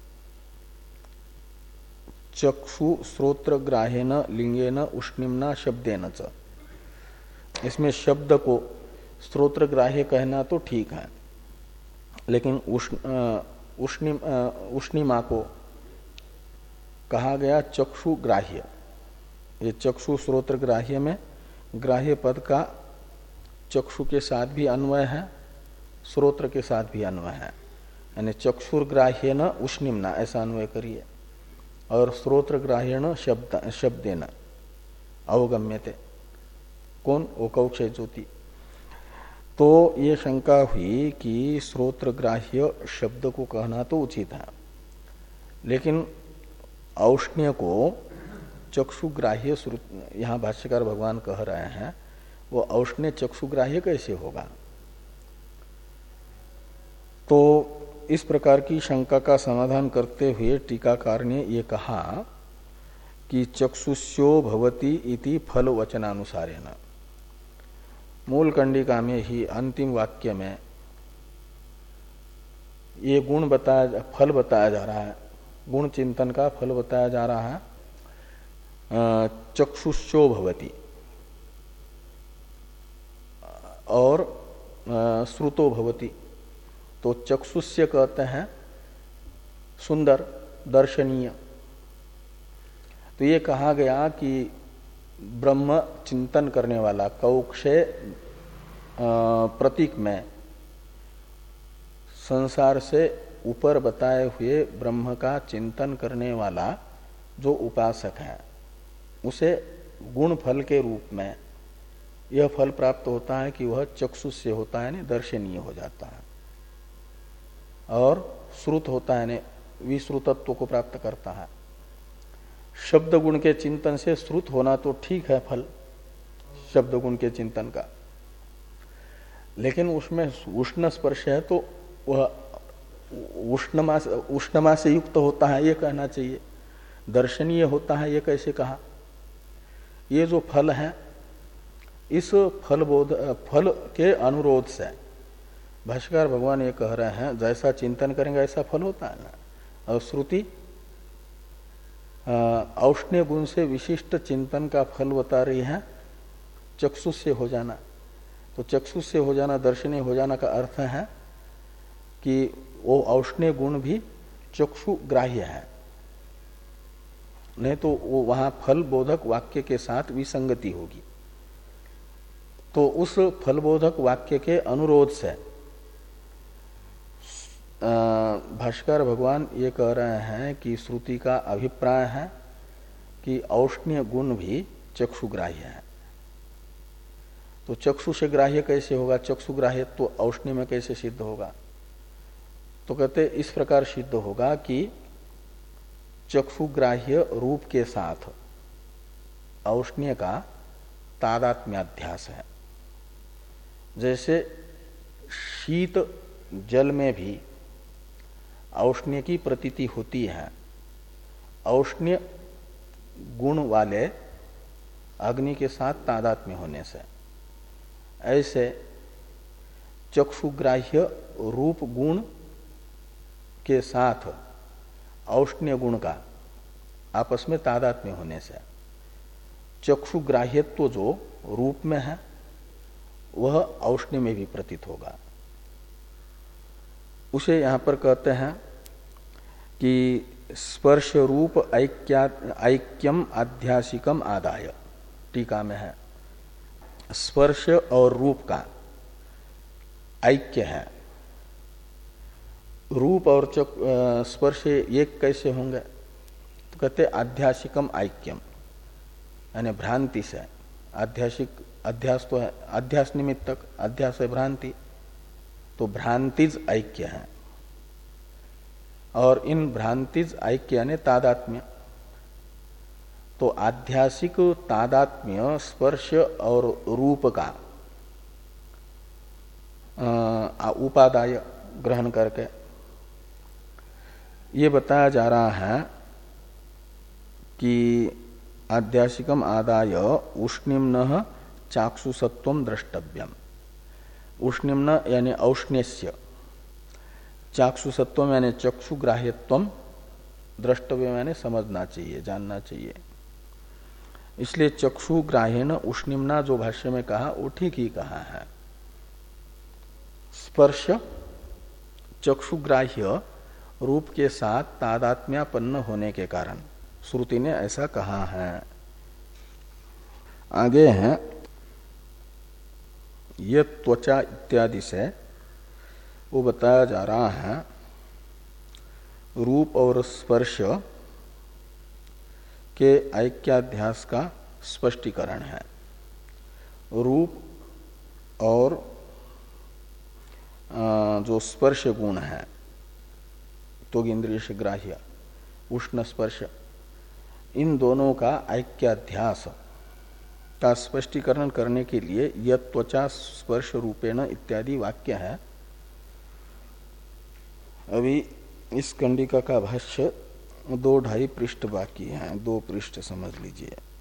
चक्षु श्रोत्र ग्राह्येन लिंगेन उष्णिम्ना शब्देन च। इसमें शब्द को श्रोत्र ग्राह्य कहना तो ठीक है, लेकिन उष्णिम उष्णिमा को कहा गया चक्षु ग्राह्य। ये चक्षु श्रोत्र ग्राह्य में ग्राह्य पद का चक्षु के साथ भी अन्वय है, श्रोत्र के साथ भी अन्वय है, यानी चक्षुर्ग्राह्येन उष्णिम्ना ऐसा अन्वय करिए, और श्रोत्र ग्राह्येन शब्द शब्देन अवगम्यते। कौन? वो कौक्षय ज्योति। तो ये शंका हुई कि श्रोत्र ग्राह्य शब्द को कहना तो उचित है, लेकिन औष्ण्य को चक्षुग्राह्य, यहाँ भाष्यकार भगवान कह रहे हैं वो औष्ण्य चक्षुग्राह्य कैसे होगा? तो इस प्रकार की शंका का समाधान करते हुए टीकाकार ने ये कहा कि चक्षुष्यो भवति इति फल वचनानुसारेण। मूल कंडिका में ही अंतिम वाक्य में ये गुण बताया, फल बताया जा रहा है, गुण चिंतन का फल बताया जा रहा है। चक्षुष्यो भवति और श्रुतो भवति, तो चक्षुष्य कहते हैं सुंदर, दर्शनीय। तो ये कहा गया कि ब्रह्म चिंतन करने वाला, कौक्षे प्रतीक में संसार से ऊपर बताए हुए ब्रह्म का चिंतन करने वाला जो उपासक है, उसे गुण फल के रूप में यह फल प्राप्त होता है कि वह चक्षुष्य होता है, यानी दर्शनीय हो जाता है, और श्रुत होता है, यानी विश्रुतत्व को प्राप्त करता है। शब्द गुण के चिंतन से श्रुत होना तो ठीक है फल शब्द गुण के चिंतन का, लेकिन उसमें उष्ण स्पर्श है तो वह उष्णमा उष्णमा से युक्त होता है, ये कहना चाहिए। दर्शनीय होता है, ये कैसे कहा? ये जो फल है, इस फल बोध फल के अनुरोध से भाष्यकार भगवान ये कह रहे हैं जैसा चिंतन करेंगे ऐसा फल होता है ना। और श्रुति औष्ण्य गुण से विशिष्ट चिंतन का फल बता रही है चक्षुष से हो जाना। तो चक्षुष से हो जाना, दर्शनीय हो जाना का अर्थ है कि वो औष्ण्य गुण भी चक्षु ग्राह्य है, नहीं तो वो वहां फल बोधक वाक्य के साथ विसंगति होगी। तो उस फल बोधक वाक्य के अनुरोध से भाष्कर भगवान ये कह रहे हैं कि श्रुति का अभिप्राय है कि औष्ण्य गुण भी चक्षुग्राह्य है। तो चक्षु से ग्राह्य कैसे होगा? चक्षुग्राह्य तो औष्ण्य में कैसे सिद्ध होगा? तो कहते इस प्रकार सिद्ध होगा कि चक्षुग्राह्य रूप के साथ औष्ण्य का तादात्म्याध्यास है। जैसे शीत जल में भी औष्ण्य की प्रतीति होती है, औष्ण्य गुण वाले अग्नि के साथ तादात्म्य होने से, ऐसे चक्षुग्राह्य रूप गुण के साथ औष्ण्य गुण का आपस में तादात्म्य होने से चक्षुग्राह्यत्व जो रूप में है वह औष्ण्य में भी प्रतीत होगा। उसे यहां पर कहते हैं कि स्पर्श रूप ऐक्या ऐक्यम आध्यासिकम आदाय, टीका में है स्पर्श और रूप का ऐक्य है। रूप और चक स्पर्श एक कैसे होंगे? तो कहते आध्यासिकम ऐक्यम, यानी भ्रांति से। आध्यासिक अध्यास तो है, अध्यास निमित्तक, अध्यास है भ्रांति, तो भ्रांतिज ऐक्य है। और इन भ्रांतिज ऐक्य यानी तादात्म्य, तो आध्यासिक तादात्म्य स्पर्श और रूप का उपादाय ग्रहण करके ये बताया जा रहा है कि आध्यासिकम आदाय उष्णिम्न चाक्षुसत्वम द्रष्टव्यम। उष्णिम्न यानी औष्ण्यस्य, चाक्षुसत्वम यानी चक्षुग्राह्यत्वम, द्रष्टव्यम यानी समझना चाहिए, जानना चाहिए। इसलिए चक्षुग्राह्यन उष्णिम्ना जो भाष्य में कहा वो ठीक ही कहा है। स्पर्श चक्षुग्राह्य रूप के साथ तादात्म्यापन्न होने के कारण श्रुति ने ऐसा कहा है। आगे है ये त्वचा इत्यादि से वो बताया जा रहा है रूप और स्पर्श के ऐक्याध्यास का स्पष्टीकरण है। रूप और जो स्पर्श गुण है तो इंद्रिय से ग्राह्य उष्ण स्पर्श, इन दोनों का ऐक्याध्यास का स्पष्टीकरण करने के लिए यह त्वचा स्पर्श रूपेण इत्यादि वाक्य है। अभी इस कंडिका का भाष्य दो ढाई पृष्ठ बाकी है, दो पृष्ठ समझ लीजिए।